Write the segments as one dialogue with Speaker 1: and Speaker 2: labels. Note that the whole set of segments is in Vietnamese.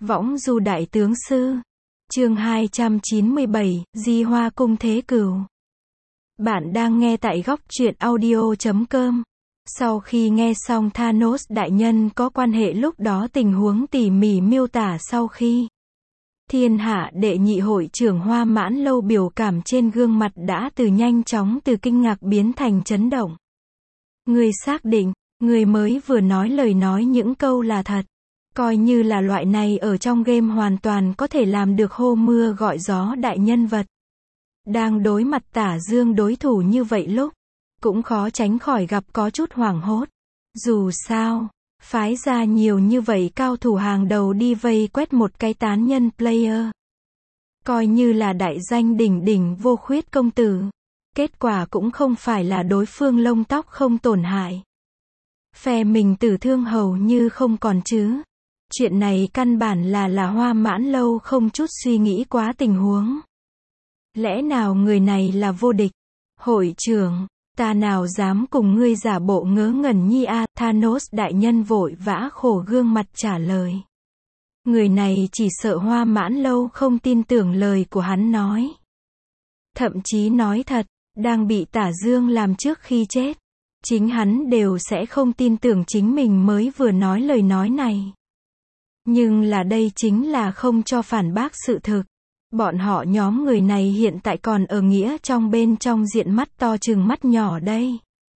Speaker 1: Võng du đại tướng sư. Chương 297, Di Hoa cung thế cửu. Bạn đang nghe tại góc truyện audio.com. Sau khi nghe xong Thanos đại nhân có quan hệ lúc đó tình huống tỉ mỉ miêu tả sau khi Thiên Hạ đệ nhị hội trưởng Hoa Mãn Lâu biểu cảm trên gương mặt đã nhanh chóng từ kinh ngạc biến thành chấn động. Người xác định, người mới vừa nói lời nói những câu là thật. Coi như là loại này ở trong game hoàn toàn có thể làm được hô mưa gọi gió đại nhân vật. Đang đối mặt Tả Dương đối thủ như vậy lúc, cũng khó tránh khỏi gặp có chút hoảng hốt. Dù sao, phái ra nhiều như vậy cao thủ hàng đầu đi vây quét một cái tán nhân player. Coi như là đại danh đỉnh đỉnh Vô Khuyết công tử. Kết quả cũng không phải là đối phương lông tóc không tổn hại. Phe mình tử thương hầu như không còn chứ. Chuyện này căn bản là Hoa Mãn Lâu không chút suy nghĩ quá tình huống. Lẽ nào người này là vô địch? Hội trưởng, ta nào dám cùng ngươi giả bộ ngớ ngẩn nhi a. Thanos đại nhân vội vã khổ gương mặt trả lời. Người này chỉ sợ Hoa Mãn Lâu không tin tưởng lời của hắn nói. Thậm chí nói thật, đang bị Tả Dương làm trước khi chết. Chính hắn đều sẽ không tin tưởng chính mình mới vừa nói lời nói này. Nhưng là đây chính là không cho phản bác sự thực. Bọn họ nhóm người này hiện tại còn ở nghĩa trong bên trong diện mắt to chừng mắt nhỏ đây.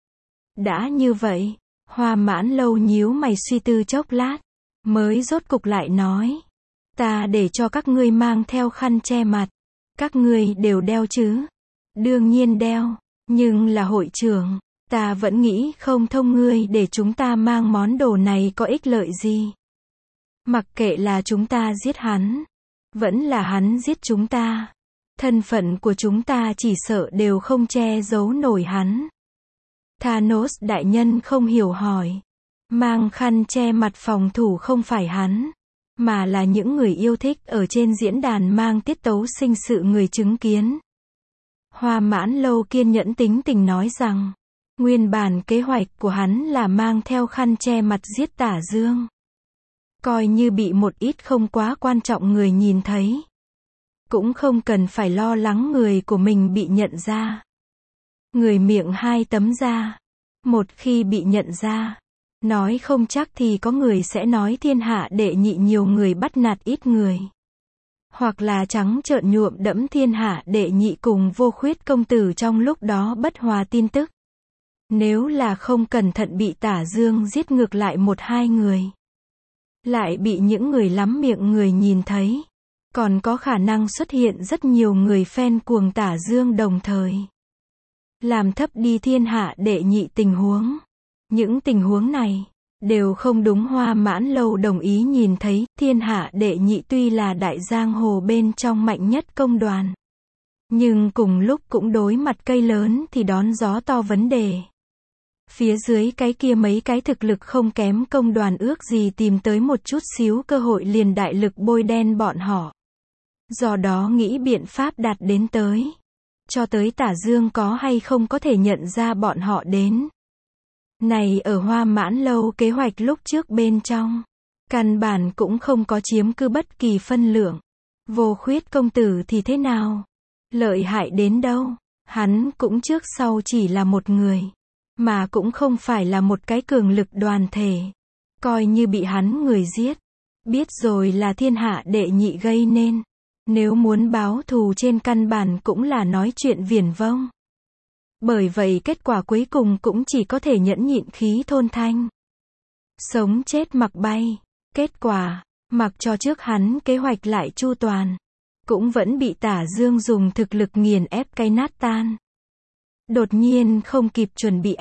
Speaker 1: Đã như vậy, Hoa Mãn Lâu nhíu mày suy tư chốc lát, mới rốt cục lại nói. Ta để cho các ngươi mang theo khăn che mặt. Các ngươi đều đeo chứ? Đương nhiên đeo, nhưng là hội trưởng, ta vẫn nghĩ không thông ngươi để chúng ta mang món đồ này có ích lợi gì. Mặc kệ là chúng ta giết hắn, vẫn là hắn giết chúng ta, thân phận của chúng ta chỉ sợ đều không che giấu nổi hắn. Thanos đại nhân không hiểu hỏi. Mang khăn che mặt phòng thủ không phải hắn, mà là những người yêu thích ở trên diễn đàn mang tiết tấu sinh sự người chứng kiến. Hoa Mãn Lâu kiên nhẫn tính tình nói rằng, nguyên bản kế hoạch của hắn là mang theo khăn che mặt giết Tả Dương. Coi như bị một ít không quá quan trọng người nhìn thấy, cũng không cần phải lo lắng người của mình bị nhận ra. Người miệng hai tấm da, một khi bị nhận ra, nói không chắc thì có người sẽ nói Thiên Hạ đệ nhị nhiều người bắt nạt ít người. Hoặc là trắng trợn nhuộm đẫm Thiên Hạ đệ nhị cùng Vô Khuyết công tử trong lúc đó bất hòa tin tức. Nếu là không cẩn thận bị Tả Dương giết ngược lại một hai người, lại bị những người lắm miệng người nhìn thấy, còn có khả năng xuất hiện rất nhiều người fan cuồng Tả Dương đồng thời. Làm thấp đi Thiên Hạ đệ nhị tình huống. Những tình huống này đều không đúng. Hoa Mãn Lâu đồng ý nhìn thấy, Thiên Hạ đệ nhị tuy là đại giang hồ bên trong mạnh nhất công đoàn, nhưng cùng lúc cũng đối mặt cây lớn thì đón gió to vấn đề. Phía dưới cái kia mấy cái thực lực không kém công đoàn ước gì tìm tới một chút xíu cơ hội liền đại lực bôi đen bọn họ. Do đó nghĩ biện pháp đạt đến tới. Cho tới Tả Dương có hay không có thể nhận ra bọn họ đến. Này ở Hoa Mãn Lâu kế hoạch lúc trước bên trong, căn bản cũng không có chiếm cứ bất kỳ phân lượng. Vô Khuyết công tử thì thế nào? Lợi hại đến đâu? Hắn cũng trước sau chỉ là một người, mà cũng không phải là một cái cường lực đoàn thể. Coi như bị hắn người giết, biết rồi là Thiên Hạ đệ nhị gây nên. Nếu muốn báo thù trên căn bản cũng là nói chuyện viển vông. Bởi vậy kết quả cuối cùng cũng chỉ có thể nhẫn nhịn khí thôn thanh. Sống chết mặc bay. Kết quả, mặc cho trước hắn kế hoạch lại chu toàn, cũng vẫn bị Tả Dương dùng thực lực nghiền ép cái nát tan. Đột nhiên không kịp chuẩn bị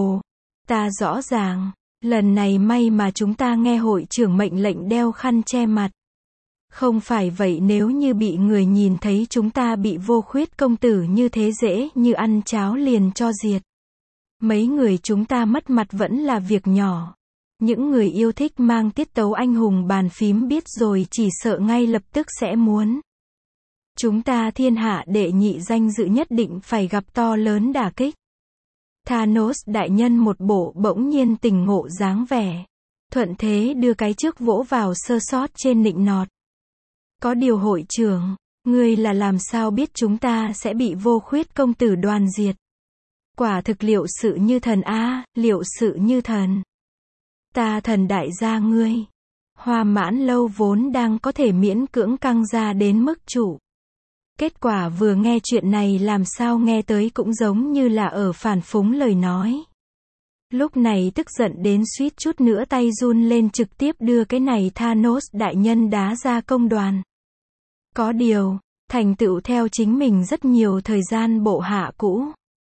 Speaker 1: ta rõ ràng, lần này may mà chúng ta nghe hội trưởng mệnh lệnh đeo khăn che mặt. Không phải vậy nếu như bị người nhìn thấy chúng ta bị Vô Khuyết công tử như thế dễ như ăn cháo liền cho diệt. Mấy người chúng ta mất mặt vẫn là việc nhỏ. Những người yêu thích mang tiết tấu anh hùng bàn phím biết rồi chỉ sợ ngay lập tức sẽ muốn. Chúng ta Thiên Hạ đệ nhị danh dự nhất định phải gặp to lớn đả kích. Thanos đại nhân một bộ bỗng nhiên tỉnh ngộ dáng vẻ. thuận thế đưa cái trước vỗ vào sơ sót trên nịnh nọt. Có điều hội trưởng, ngươi là làm sao biết chúng ta sẽ bị Vô Khuyết công tử đoàn diệt? Quả thực liệu sự như thần a, liệu sự như thần. Ta thần đại gia ngươi. Hoa Mãn Lâu vốn đang có thể miễn cưỡng căng ra đến mức trụ. Kết quả vừa nghe chuyện này làm sao nghe tới cũng giống như là ở phản phúng lời nói. Lúc này tức giận đến suýt chút nữa tay run lên trực tiếp đưa cái này Thanos đại nhân đá ra công đoàn. Có điều, thành tựu theo chính mình rất nhiều thời gian bộ hạ cũ.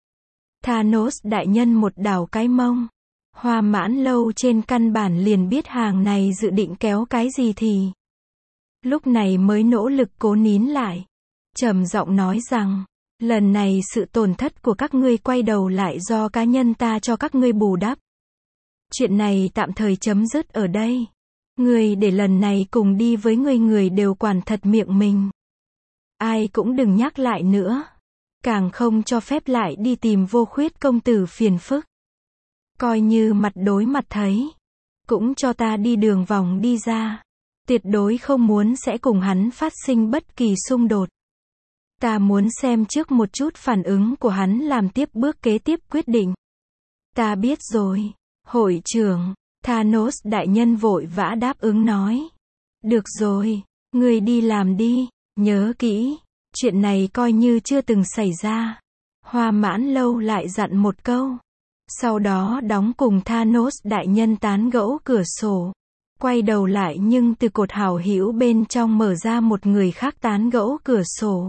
Speaker 1: Thanos đại nhân một đảo cái mông. Hoa Mãn Lâu trên căn bản liền biết hàng này dự định kéo cái gì thì. Lúc này mới nỗ lực cố nín lại. Trầm giọng nói rằng, lần này sự tổn thất của các ngươi quay đầu lại do cá nhân ta cho các ngươi bù đắp. Chuyện này tạm thời chấm dứt ở đây. Ngươi để lần này cùng đi với ngươi người đều quản thật miệng mình. Ai cũng đừng nhắc lại nữa. Càng không cho phép lại đi tìm Vô Khuyết công tử phiền phức. Coi như mặt đối mặt thấy. Cũng cho ta đi đường vòng đi ra. Tuyệt đối không muốn sẽ cùng hắn phát sinh bất kỳ xung đột. Ta muốn xem trước một chút phản ứng của hắn làm tiếp bước kế tiếp quyết định. Ta biết rồi. Hội trưởng, Thanos đại nhân vội vã đáp ứng nói. Được rồi, ngươi đi làm đi, nhớ kỹ, chuyện này coi như chưa từng xảy ra. Hoa Mãn Lâu lại dặn một câu. Sau đó đóng cùng Thanos đại nhân tán gẫu cửa sổ. Quay đầu lại nhưng từ cột hảo hữu bên trong mở ra một người khác tán gẫu cửa sổ.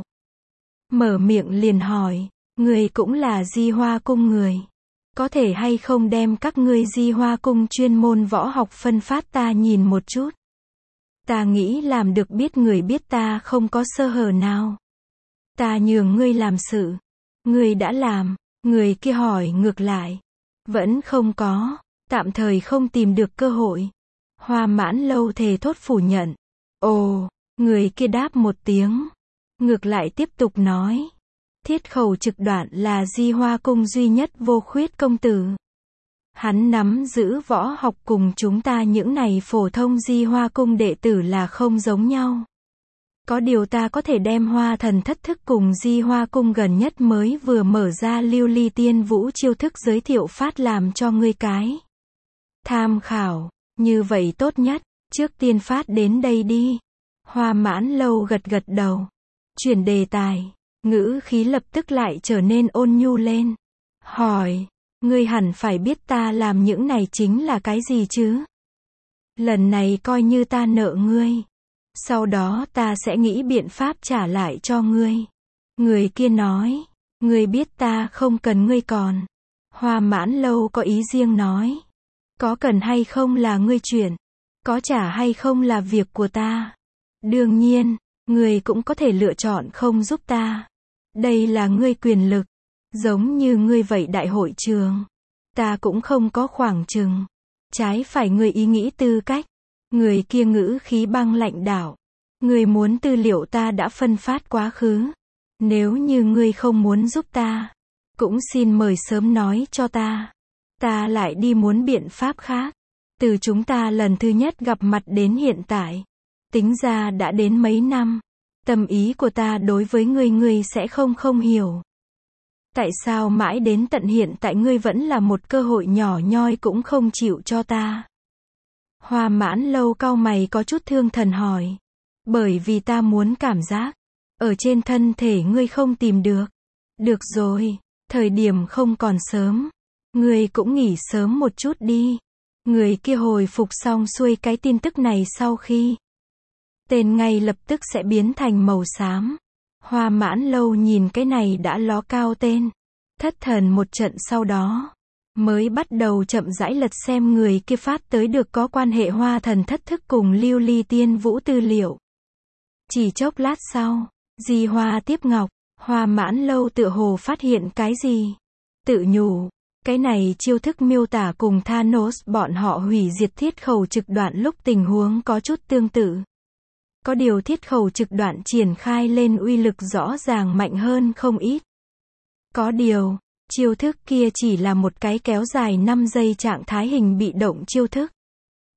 Speaker 1: Mở miệng liền hỏi, người cũng là Di Hoa cung người. Có thể hay không đem các ngươi Di Hoa cung chuyên môn võ học phân phát ta nhìn một chút. Ta nghĩ làm được biết người biết ta không có sơ hở nào. Ta nhường ngươi làm sự. Ngươi đã làm, người kia hỏi ngược lại. Vẫn không có, tạm thời không tìm được cơ hội. Hoa Mãn Lâu thề thốt phủ nhận. Ồ, người kia đáp một tiếng. Ngược lại tiếp tục nói. Thiết Khẩu Trực Đoạn là Di Hoa cung duy nhất Vô Khuyết công tử. Hắn nắm giữ võ học cùng chúng ta những này phổ thông Di Hoa cung đệ tử là không giống nhau. Có điều ta có thể đem Hoa Thần Thất Thức cùng Di Hoa cung gần nhất mới vừa mở ra Lưu Ly Tiên Vũ chiêu thức giới thiệu phát làm cho ngươi cái tham khảo. Như vậy tốt nhất, trước tiên phát đến đây đi. Hoa Mãn Lâu gật gật đầu. Chuyển đề tài, ngữ khí lập tức lại trở nên ôn nhu lên. Hỏi, ngươi hẳn phải biết ta làm những này chính là cái gì chứ? Lần này coi như ta nợ ngươi. Sau đó ta sẽ nghĩ biện pháp trả lại cho ngươi. Người kia nói, ngươi biết ta không cần ngươi còn. Hoa Mãn Lâu có ý riêng nói. Có cần hay không là ngươi chuyện. Có trả hay không là việc của ta. Đương nhiên, ngươi cũng có thể lựa chọn không giúp ta. Đây là ngươi quyền lực. Giống như ngươi vậy đại hội trường. Ta cũng không có khoảng chừng. Trái phải ngươi ý nghĩ tư cách. Người kia ngữ khí băng lạnh đảo. Ngươi muốn tư liệu ta đã phân phát quá khứ. Nếu như ngươi không muốn giúp ta, cũng xin mời sớm nói cho ta. Ta lại đi muốn biện pháp khác. Từ chúng ta lần thứ nhất gặp mặt đến hiện tại, tính ra đã đến mấy năm. Tâm ý của ta đối với ngươi sẽ không hiểu. Tại sao mãi đến tận hiện tại ngươi vẫn là một cơ hội nhỏ nhoi cũng không chịu cho ta? Hoa Mãn Lâu cau mày có chút thương thần hỏi. Bởi vì ta muốn cảm giác ở trên thân thể ngươi không tìm được. Được rồi, thời điểm không còn sớm. Ngươi cũng nghỉ sớm một chút đi. Người kia hồi phục xong xuôi cái tin tức này sau khi tên ngay lập tức sẽ biến thành màu xám. Hoa Mãn Lâu nhìn cái này đã ló cao tên. Thất thần một trận sau đó. Mới bắt đầu chậm rãi lật xem người kia phát tới được có quan hệ Hoa Thần Thất Thức cùng Lưu Ly Tiên Vũ tư liệu. Chỉ chốc lát sau, Di Hoa tiếp ngọc, Hoa Mãn Lâu tựa hồ phát hiện cái gì. Tự nhủ, cái này chiêu thức miêu tả cùng Thanos bọn họ hủy diệt Thiết Khẩu Trực Đoạn lúc tình huống có chút tương tự. Có điều Thiết Khẩu Trực Đoạn triển khai lên uy lực rõ ràng mạnh hơn không ít. Có điều, chiêu thức kia chỉ là một cái kéo dài 5 giây trạng thái hình bị động chiêu thức.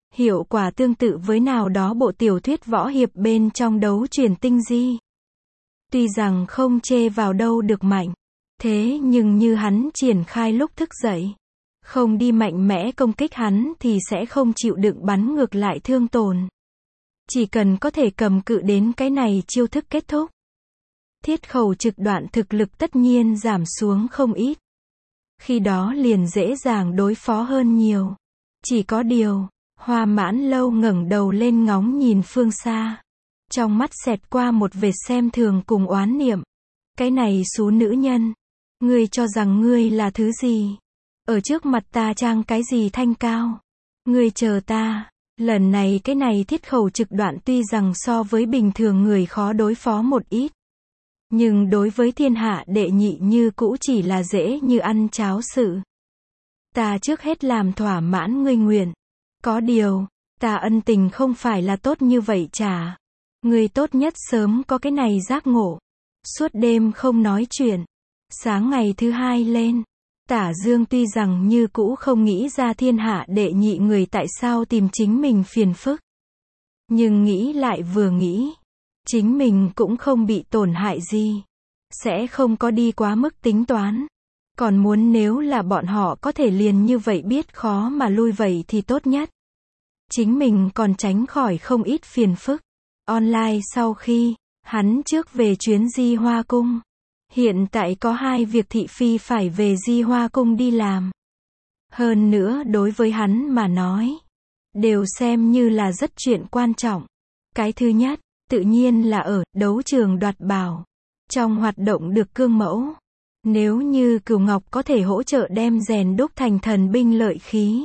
Speaker 1: Hiệu quả tương tự với nào đó bộ tiểu thuyết võ hiệp bên trong đấu truyền tinh di. Tuy rằng không chê vào đâu được mạnh, thế nhưng như hắn triển khai lúc thức dậy, không đi mạnh mẽ công kích hắn thì sẽ không chịu đựng bắn ngược lại thương tổn. Chỉ cần có thể cầm cự đến cái này chiêu thức kết thúc. Thiết khẩu trực đoạn thực lực tất nhiên giảm xuống không ít. Khi đó liền dễ dàng đối phó hơn nhiều. Chỉ có điều, Hoa Mãn Lâu ngẩng đầu lên ngóng nhìn phương xa. Trong mắt xẹt qua một vệt xem thường cùng oán niệm. Cái này xú nữ nhân. Ngươi cho rằng ngươi là thứ gì? Ở trước mặt ta trang cái gì thanh cao? Ngươi chờ ta. Lần này cái này thiết khẩu trực đoạn tuy rằng so với bình thường người khó đối phó một ít. Nhưng đối với thiên hạ đệ nhị như cũ chỉ là dễ như ăn cháo sự. Ta trước hết làm thỏa mãn ngươi nguyện. Có điều, ta ân tình không phải là tốt như vậy trả. Ngươi tốt nhất sớm có cái này giác ngộ. Suốt đêm không nói chuyện. Sáng ngày thứ hai lên. Tả Dương tuy rằng như cũ không nghĩ ra thiên hạ đệ nhị người tại sao tìm chính mình phiền phức. Nhưng nghĩ lại vừa nghĩ. Chính mình cũng không bị tổn hại gì. Sẽ không có đi quá mức tính toán. Còn muốn nếu là bọn họ có thể liền như vậy biết khó mà lui vậy thì tốt nhất. Chính mình còn tránh khỏi không ít phiền phức. Online sau khi, hắn trước về chuyến Di Hoa Cung. Hiện tại có 2 việc thị phi phải về Di Hoa Cung đi làm. Hơn nữa đối với hắn mà nói, đều xem như là rất chuyện quan trọng. Cái thứ nhất, tự nhiên là ở đấu trường đoạt bảo. Trong hoạt động được cương mẫu. Nếu như Cửu Ngọc có thể hỗ trợ đem rèn đúc thành thần binh lợi khí.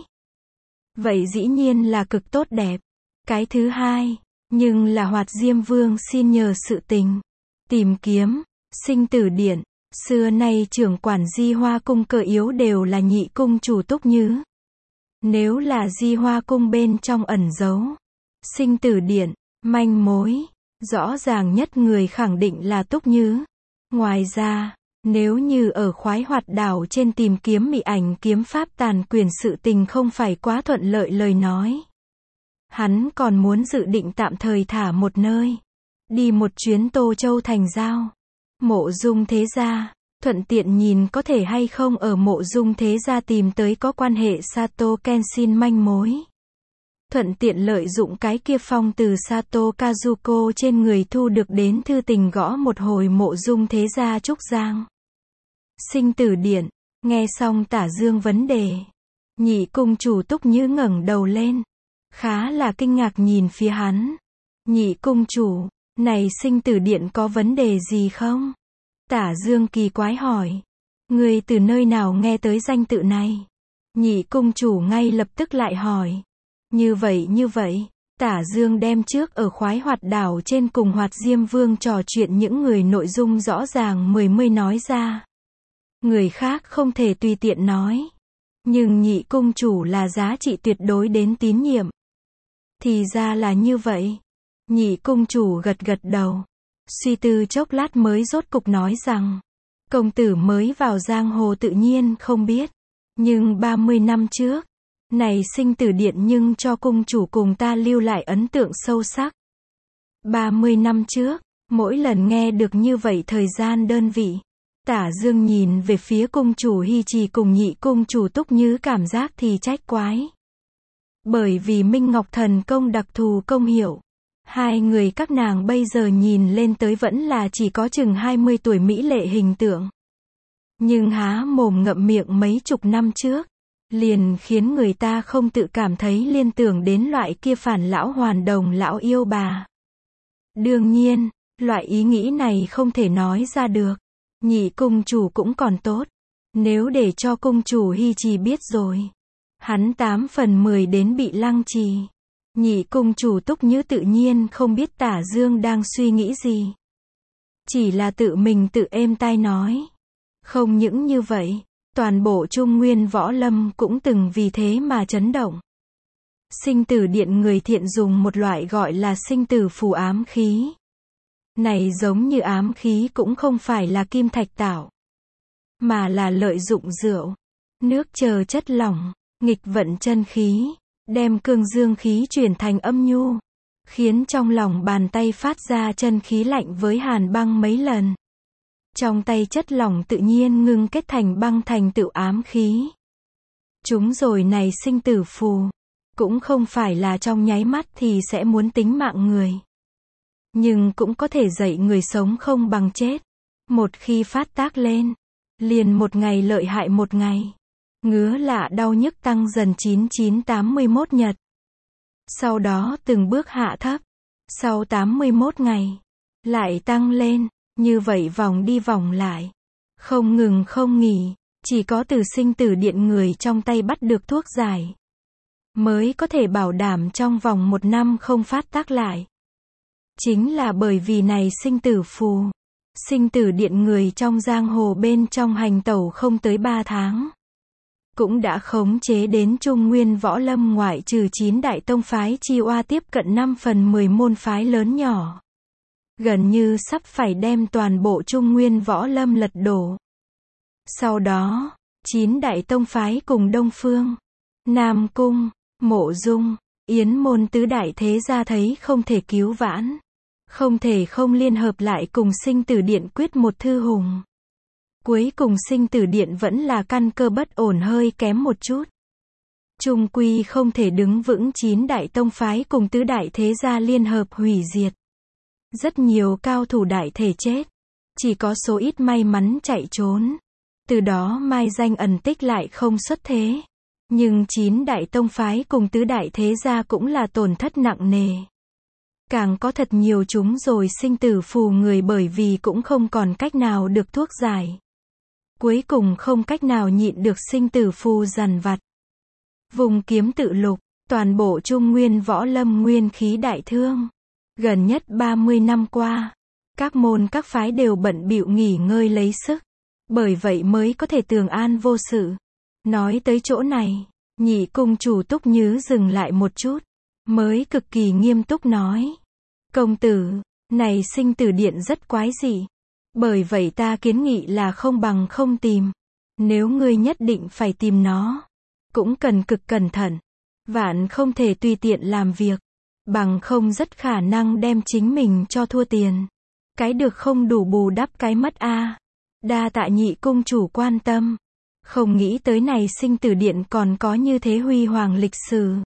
Speaker 1: Vậy dĩ nhiên là cực tốt đẹp. Cái thứ hai, nhưng là Hoạt Diêm Vương xin nhờ sự tình. Tìm kiếm, sinh tử điện. Xưa nay trưởng quản Di Hoa Cung cơ yếu đều là nhị cung chủ Túc Nhứ. Nếu là Di Hoa Cung bên trong ẩn giấu sinh tử điện, manh mối, rõ ràng nhất người khẳng định là Túc Nhứ. Ngoài ra, nếu như ở Khoái Hoạt đảo trên tìm kiếm mị ảnh kiếm pháp tàn quyền sự tình không phải quá thuận lợi lời nói. Hắn còn muốn dự định tạm thời thả một nơi. Đi một chuyến Tô Châu thành giao. Mộ Dung Thế Gia. Thuận tiện nhìn có thể hay không ở Mộ Dung Thế Gia tìm tới có quan hệ Sato Kenshin manh mối. Thuận tiện lợi dụng cái kia phong từ Sato Kazuko trên người thu được đến thư tình gõ một hồi Mộ Dung Thế Gia Trúc Giang. Sinh tử điện. Nghe xong Tả Dương vấn đề. Nhị cung chủ Túc Nhứ ngẩng đầu lên. Khá là kinh ngạc nhìn phía hắn. Nhị cung chủ, này sinh tử điện có vấn đề gì không? Tả Dương kỳ quái hỏi. Người từ nơi nào nghe tới danh tự này? Nhị cung chủ ngay lập tức lại hỏi. Như vậy, Tả Dương đem trước ở Khoái Hoạt đảo trên cùng Hoạt Diêm Vương trò chuyện những người nội dung rõ ràng mươi nói ra. Người khác không thể tùy tiện nói. Nhưng nhị cung chủ là giá trị tuyệt đối đến tín nhiệm. Thì ra là như vậy. Nhị cung chủ gật gật đầu. Suy tư chốc lát mới rốt cục nói rằng. Công tử mới vào giang hồ tự nhiên không biết. Nhưng 30 năm trước. Này sinh tử điện nhưng cho cung chủ cùng ta lưu lại ấn tượng sâu sắc. 30 năm trước. Mỗi lần nghe được như vậy thời gian đơn vị. Tả Dương nhìn về phía cung chủ Hy Trì cùng nhị cung chủ Túc Nhứ cảm giác thì trách quái. Bởi vì Minh Ngọc Thần công đặc thù công hiệu. 2 người các nàng bây giờ nhìn lên tới vẫn là chỉ có chừng 20 tuổi mỹ lệ hình tượng. Nhưng há mồm ngậm miệng mấy chục năm trước. Liền khiến người ta không tự cảm thấy liên tưởng đến loại kia phản lão hoàn đồng lão yêu bà. Đương nhiên, loại ý nghĩ này không thể nói ra được. Nhị cung chủ cũng còn tốt. Nếu để cho cung chủ Hy Trì biết rồi. Hắn 8 phần 10 đến bị lăng trì. Nhị cung chủ Túc Nhứ tự nhiên không biết Tả Dương đang suy nghĩ gì. Chỉ là tự mình tự êm tai nói. Không những như vậy, toàn bộ Trung Nguyên võ lâm cũng từng vì thế mà chấn động. Sinh tử điện người thiện dùng một loại gọi là sinh tử phù ám khí. Này giống như ám khí cũng không phải là kim thạch tạo. Mà là lợi dụng rượu, nước chờ chất lỏng, nghịch vận chân khí. đem cương dương khí chuyển thành âm nhu, khiến trong lòng bàn tay phát ra chân khí lạnh với hàn băng mấy lần. Trong tay chất lỏng tự nhiên ngưng kết thành băng thành tựu ám khí. Chúng rồi này sinh tử phù, cũng không phải là trong nháy mắt thì sẽ muốn tính mạng người. Nhưng cũng có thể dạy người sống không bằng chết. Một khi phát tác lên, liền một ngày lợi hại một ngày. Ngứa lạ đau nhức tăng dần 9981 nhật. Sau đó từng bước hạ thấp. Sau 81 ngày, lại tăng lên. Như vậy vòng đi vòng lại. Không ngừng không nghỉ. Chỉ có từ sinh tử điện người trong tay bắt được thuốc giải, mới có thể bảo đảm trong vòng 1 năm không phát tác lại. Chính là bởi vì này sinh tử phù. Sinh tử điện người trong giang hồ bên trong hành tẩu không tới 3 tháng. Cũng đã khống chế đến Trung Nguyên Võ Lâm ngoại trừ 9 đại tông phái chi oa tiếp cận 5 phần 10 môn phái lớn nhỏ. Gần như sắp phải đem toàn bộ Trung Nguyên Võ Lâm lật đổ. Sau đó, 9 đại tông phái cùng Đông Phương, Nam Cung, Mộ Dung, Yến môn tứ đại thế gia thấy không thể cứu vãn. Không thể không liên hợp lại cùng sinh tử điện quyết một thư hùng. Cuối cùng sinh tử điện vẫn là căn cơ bất ổn hơi kém một chút. Chung quy không thể đứng vững 9 đại tông phái cùng tứ đại thế gia liên hợp hủy diệt. Rất nhiều cao thủ đại thể chết. Chỉ có số ít may mắn chạy trốn. Từ đó mai danh ẩn tích lại không xuất thế. Nhưng 9 đại tông phái cùng tứ đại thế gia cũng là tổn thất nặng nề. Càng có thật nhiều chúng rồi sinh tử phù người bởi vì cũng không còn cách nào được thuốc giải. Cuối cùng không cách nào nhịn được sinh tử phù dằn vặt. Vùng kiếm tự lục, toàn bộ Trung Nguyên Võ Lâm nguyên khí đại thương. Gần nhất 30 năm qua, các môn các phái đều bận bịu nghỉ ngơi lấy sức. Bởi vậy mới có thể tường an vô sự. Nói tới chỗ này, Nhị cung chủ Túc Nhứ dừng lại một chút, mới cực kỳ nghiêm túc nói. Công tử, này sinh tử điện rất quái dị. Bởi vậy ta kiến nghị là không bằng không tìm. Nếu ngươi nhất định phải tìm nó, cũng cần cực cẩn thận. Vạn không thể tùy tiện làm việc. Bằng không rất khả năng đem chính mình cho thua tiền. Cái được không đủ bù đắp cái mất a. Đa tạ Nhị cung chủ quan tâm. Không nghĩ tới này sinh tử điện còn có như thế huy hoàng lịch sử.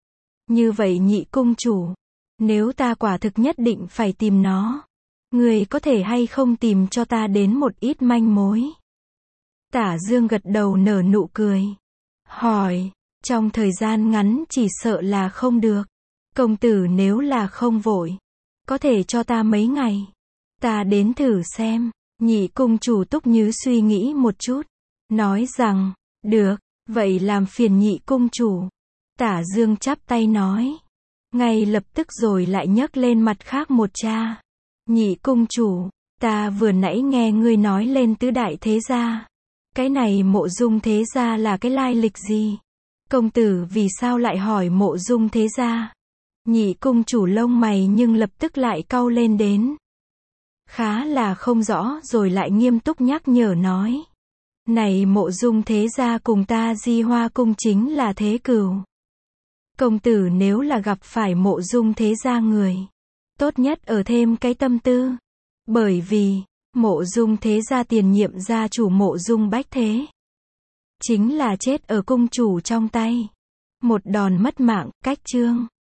Speaker 1: Như vậy Nhị cung chủ, nếu ta quả thực nhất định phải tìm nó, người có thể hay không tìm cho ta đến một ít manh mối? Tả Dương gật đầu nở nụ cười. Hỏi, trong thời gian ngắn chỉ sợ là không được. Công tử nếu là không vội, có thể cho ta mấy ngày. Ta đến thử xem. Nhị cung chủ Túc Nhứ suy nghĩ một chút. Nói rằng, được, vậy làm phiền Nhị cung chủ. Tả Dương chắp tay nói. Ngay lập tức rồi lại nhấc lên mặt khác một cha. Nhị cung chủ, ta vừa nãy nghe ngươi nói lên tứ đại thế gia. Cái này Mộ Dung thế gia là cái lai lịch gì? Công tử vì sao lại hỏi Mộ Dung thế gia? Nhị cung chủ lông mày nhưng lập tức lại cau lên đến. Khá là không rõ rồi lại nghiêm túc nhắc nhở nói. Này Mộ Dung thế gia cùng ta Di Hoa cung chính là thế cừu. Công tử nếu là gặp phải Mộ Dung thế gia người, tốt nhất ở thêm cái tâm tư. Bởi vì, Mộ Dung thế gia tiền nhiệm gia chủ Mộ Dung Bách Thế, chính là chết ở cung chủ trong tay. Một đòn mất mạng, cách chương.